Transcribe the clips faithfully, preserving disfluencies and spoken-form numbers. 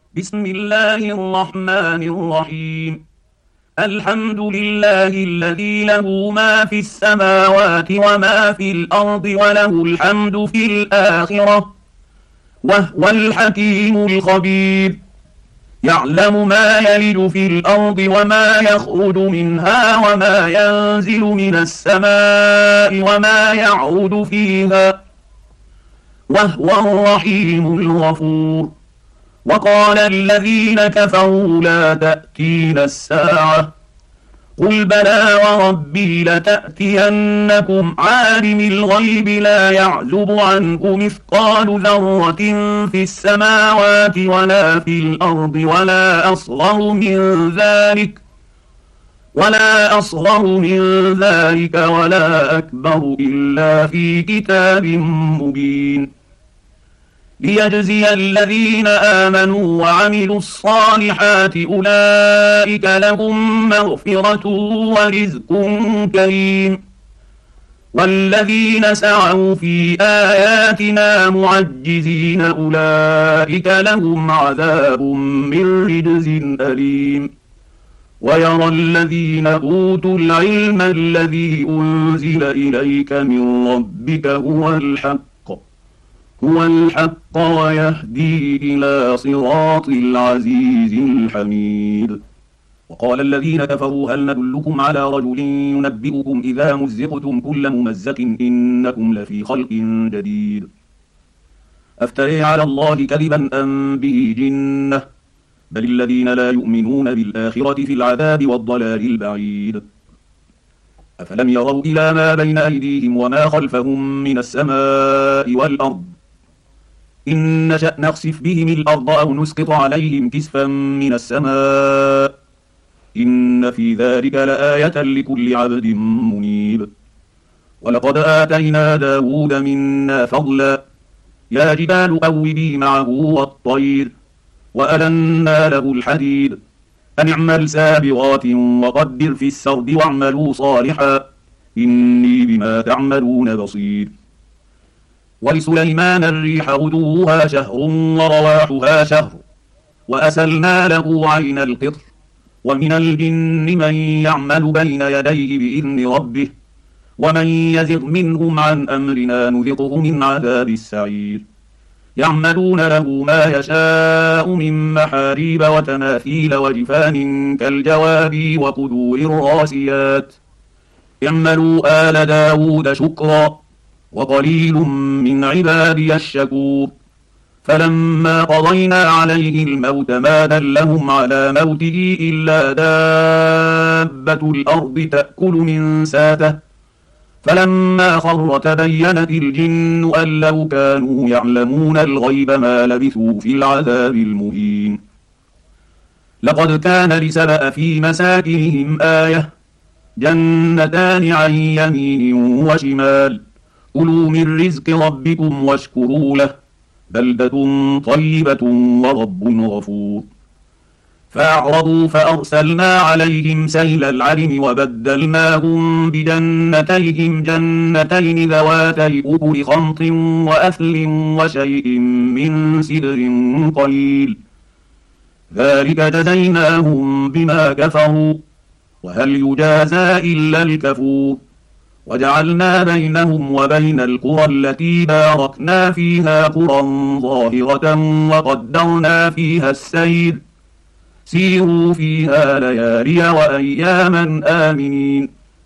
بسم الله الرحمن الرحيم. الحمد لله الذي له ما في السماوات وما في الأرض وله الحمد في الآخرة وهو الحكيم الخبير. يعلم ما يلج في الأرض وما يخرج منها وما ينزل من السماء وما يعرج فيها وهو الرحيم الغفور. وقال الذين كفروا لا تأتينا الساعة قل بلى وربي لتأتينكم عالم الغيب لا يعزب عنه مثقال ذرة في السماوات ولا في الأرض ولا أصغر من ذلك ولا أصغر من ذلك ولا أكبر إلا في كتاب مبين. ليجزي الذين آمنوا وعملوا الصالحات أولئك لهم مغفرة ورزق كريم. والذين سعوا في آياتنا معجزين أولئك لهم عذاب من رجز أليم. ويرى الذين أوتوا العلم الذي أنزل إليك من ربك هو الحق هو الحق ويهدي إلى صراط العزيز الحميد. وقال الذين كفروا هل ندلكم على رجل ينبئكم إذا مزقتم كل ممزق إنكم لفي خلق جديد. أفتري على الله كذبا أم به جنة بل الذين لا يؤمنون بالآخرة في العذاب والضلال البعيد. أفلم يروا إلى ما بين أيديهم وما خلفهم من السماء والأرض إن نشأ نخسف بهم الأرض أو نسقط عليهم كسفا من السماء إن في ذلك لآية لكل عبد منيب. ولقد آتينا داود منا فضلا يا جبال أوبي معه والطير وألنا له الحديد أن اعمل سابغات وقدر في السرد واعملوا صالحا إني بما تعملون بصير. ولسليمان الريح غدوها شهر ورواحها شهر وأسلنا له عين القطر ومن الجن من يعمل بين يديه بإذن ربه ومن يزغ منهم عن أمرنا نذقه من عذاب السعير. يعملون له ما يشاء من محاريب وتماثيل وجفان كالجواب وقدور الراسيات اعملوا آل داود شكرا وقليل من عبادي الشكور. فلما قضينا عليه الموت ما دلهم على موته إلا دابة الأرض تأكل من ساته فلما خر تبينت الجن أن لو كانوا يعلمون الغيب ما لبثوا في العذاب المهين. لقد كان لسبأ في مساكنهم آية جنتان عن يمين وشمال كلوا من رزق ربكم واشكروا له بلدة طيبة ورب غفور. فأعرضوا فأرسلنا عليهم سيل العرم وبدلناهم بجنتيهم جنتين ذواتي أكل خمط وأثل وشيء من سدر قليل ذلك جزيناهم بما كفروا وهل يجازى إلا الكفور. وجعلنا بينهم وبين القرى التي باركنا فيها قرى ظاهرة وقدرنا فيها السير سيروا فيها ليالي وأياما آمنين.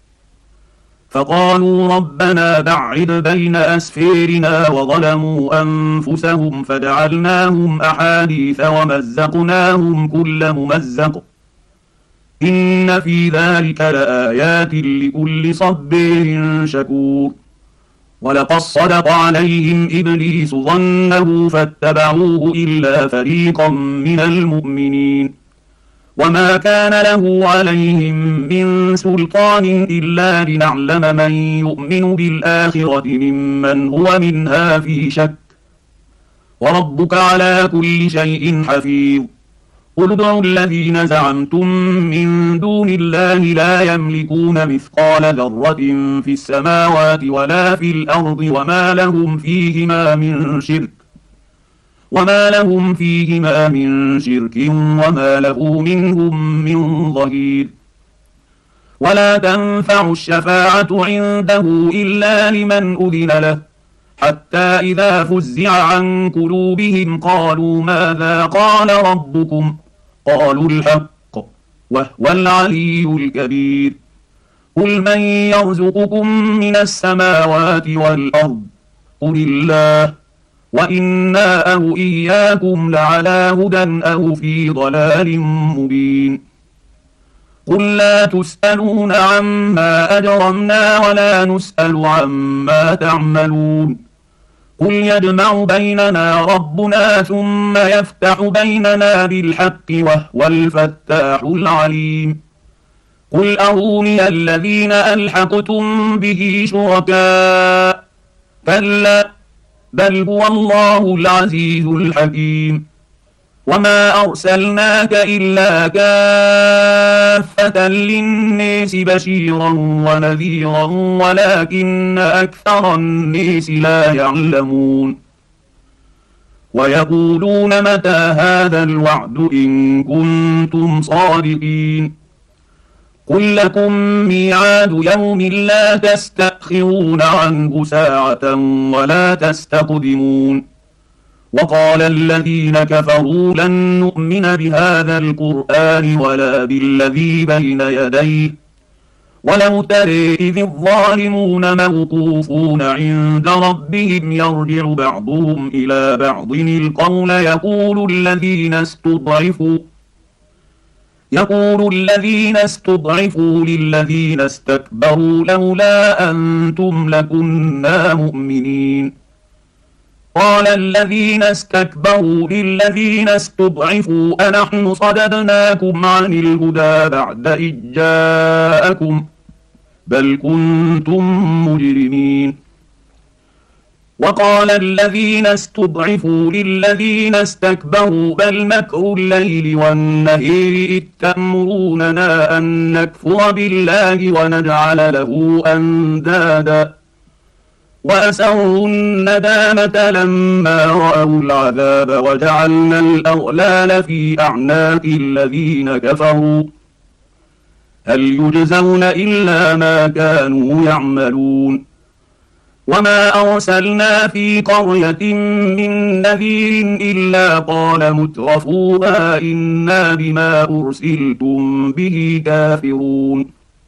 فقالوا ربنا بعد بين أسفيرنا وظلموا أنفسهم فجعلناهم أحاديث ومزقناهم كل ممزق إن في ذلك لآيات لكل صبير شكور. ولقد صدق عليهم إبليس ظنه فاتبعوه إلا فريقا من المؤمنين وما كان له عليهم من سلطان إلا لنعلم من يؤمن بالآخرة ممن هو منها في شك وربك على كل شيء حفيظ. قل ادعوا الذين زعمتم من دون الله لا يملكون مثقال ذرة في السماوات ولا في الأرض وما لهم فيهما من شرك وما لهم فيهما من شرك وما له منهم من ظهير. ولا تنفع الشفاعة عنده إلا لمن أذن له، حتى إذا فزع عن قلوبهم قالوا ماذا قال ربكم؟ قالوا الحق وهو العلي الكبير. قل من يرزقكم من السماوات والأرض؟ قل الله، وإنا أو إياكم لعلى هدى أو في ضلال مبين. قل لا تسألون عما أجرمنا ولا نسأل عما تعملون. قل يجمع بيننا ربنا ثم يفتح بيننا بالحق وهو الفتاح العليم. قل أروني الذين ألحقتم به شركاء، كلا بل هو الله العزيز الحكيم. وما أرسلناك إلا كافة للناس بشيرا ونذيرا ولكن أكثر الناس لا يعلمون. ويقولون متى هذا الوعد إن كنتم صادقين؟ قل لكم ميعاد يوم لا تستأخرون عنه ساعة ولا تستقدمون. وقال الذين كفروا لن نؤمن بهذا القرآن ولا بالذي بين يديه ولو ترى إذ الظالمون موقوفون عند ربهم يرجع بعضهم إلى بعض القول يقول الذين استضعفوا يقول الذين استضعفوا للذين استكبروا لولا أنتم لكنا مؤمنين. قال الذين استكبروا للذين استضعفوا أنحن صددناكم عن الهدى بعد إذ جاءكم بل كنتم مجرمين. وقال الذين استضعفوا للذين استكبروا بل مكر الليل والنهار إذ تأمروننا أن نكفر بالله ونجعل له أندادا وأسروا الندامة لما رأوا العذاب وجعلنا الأغلال في أعناق الذين كفروا هل يجزون إلا ما كانوا يعملون. وما أرسلنا في قرية من نذير إلا قال مترفوها إنا بما أرسلتم به كافرون.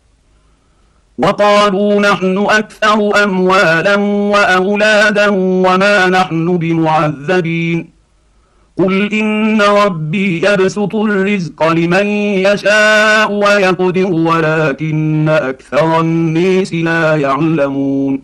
وقالوا نحن أكثر أموالا وأولادا وما نحن بمعذبين. قل إن ربي يبسط الرزق لمن يشاء ويقدر ولكن أكثر الناس لا يعلمون.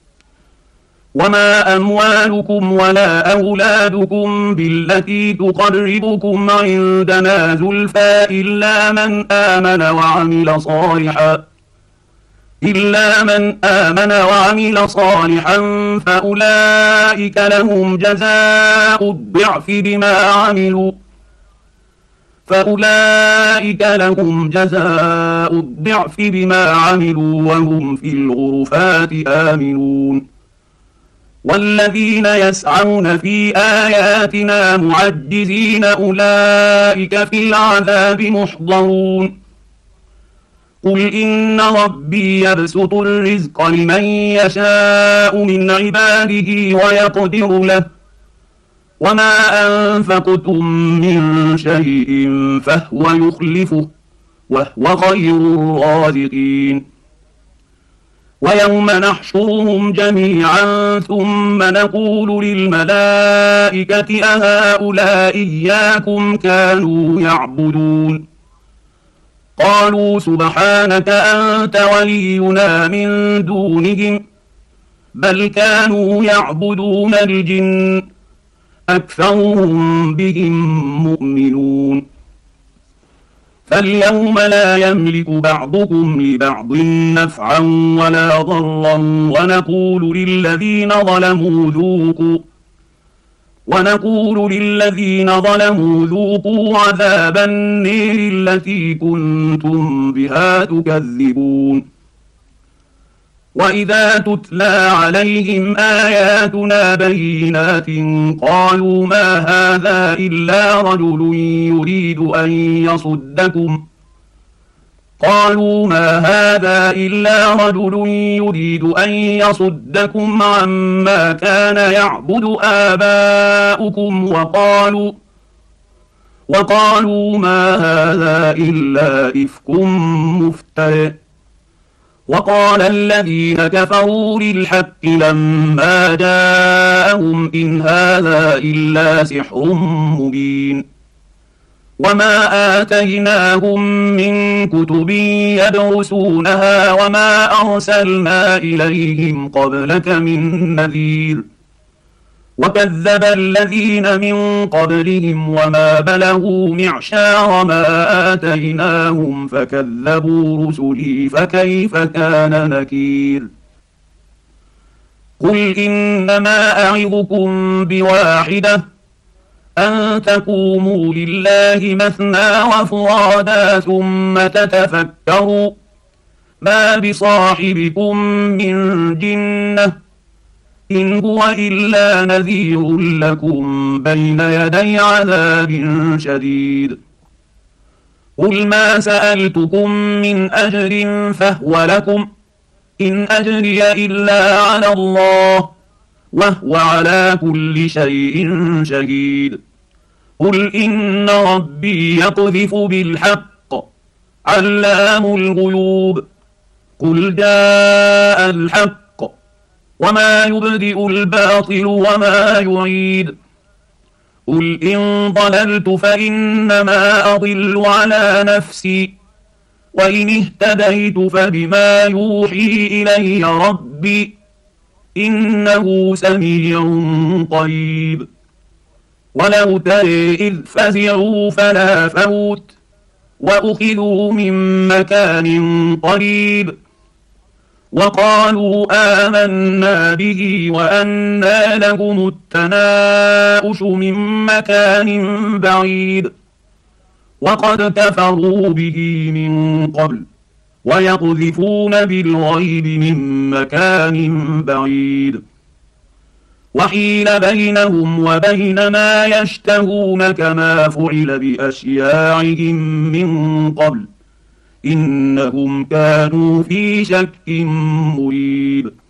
وما أموالكم ولا أولادكم بالتي تقربكم عندنا زلفى إلا من آمن وعمل صالحا إلا من آمن وعمل صالحا فأولئك لهم جزاء الضعف بما عملوا فأولئك لهم جزاء الضعف بما عملوا وهم في الغرفات آمنون. والذين يسعون في آياتنا معجزين أولئك في العذاب محضرون. قل إن ربي يبسط الرزق لمن يشاء من عباده ويقدر له وما أنفقتم من شيء فهو يخلفه وهو خير الرازقين. ويوم نحشرهم جميعا ثم نقول للملائكة أهؤلاء إياكم كانوا يعبدون؟ قالوا سبحانك أنت ولينا من دونهم بل كانوا يعبدون الجن أكثرهم بهم مؤمنون. فاليوم لا يملك بعضكم لبعض نفعا ولا ضرا ونقول للذين ظلموا ذوقوا ونقول للذين ظلموا ذوقوا عذاب النير التي كنتم بها تكذبون. وإذا تتلى عليهم آياتنا بينات قالوا ما هذا إلا رجل يريد أن يصدكم قالوا ما هذا إلا رجل يريد أن يصدكم عما كان يعبد آباؤكم وقالوا وقالوا ما هذا إلا إفك مفترٍ وقال الذين كفروا للحق لما جاءهم إن هذا إلا سحر مبين وما آتيناهم من كتب يدرسونها وما أرسلنا إليهم قبلك من نذير وكذب الذين من قبلهم وما بلغوا معشار ما آتيناهم فكذبوا رسلي فكيف كان نكير قل إنما أعظكم بواحدة أن تقوموا لله مثنى وفرادا ثم تتفكروا ما بصاحبكم من جنة إن هو إلا نذير لكم بين يدي عذاب شديد قل ما سألتكم من أجر فهو لكم إن أجري إلا على الله وهو على كل شيء شهيد قل إن ربي يقذف بالحق علام الغيوب قل جاء الحق وما يبدئ الباطل وما يعيد قل إن ضللت فإنما أضل على نفسي وإن اهتديت فبما يوحي إلي ربي إنه سميع قريب ولو ترى إذ فزعوا فلا فوت وأخذوا من مكان قريب وقالوا آمنا به وأنى لهم التناؤش من مكان بعيد وقد كفروا به من قبل ويقذفون بالغيب من مكان بعيد وحيل بينهم وبين ما يشتهون كما فعل بأشياعهم من قبل إنهم كانوا في شك مريب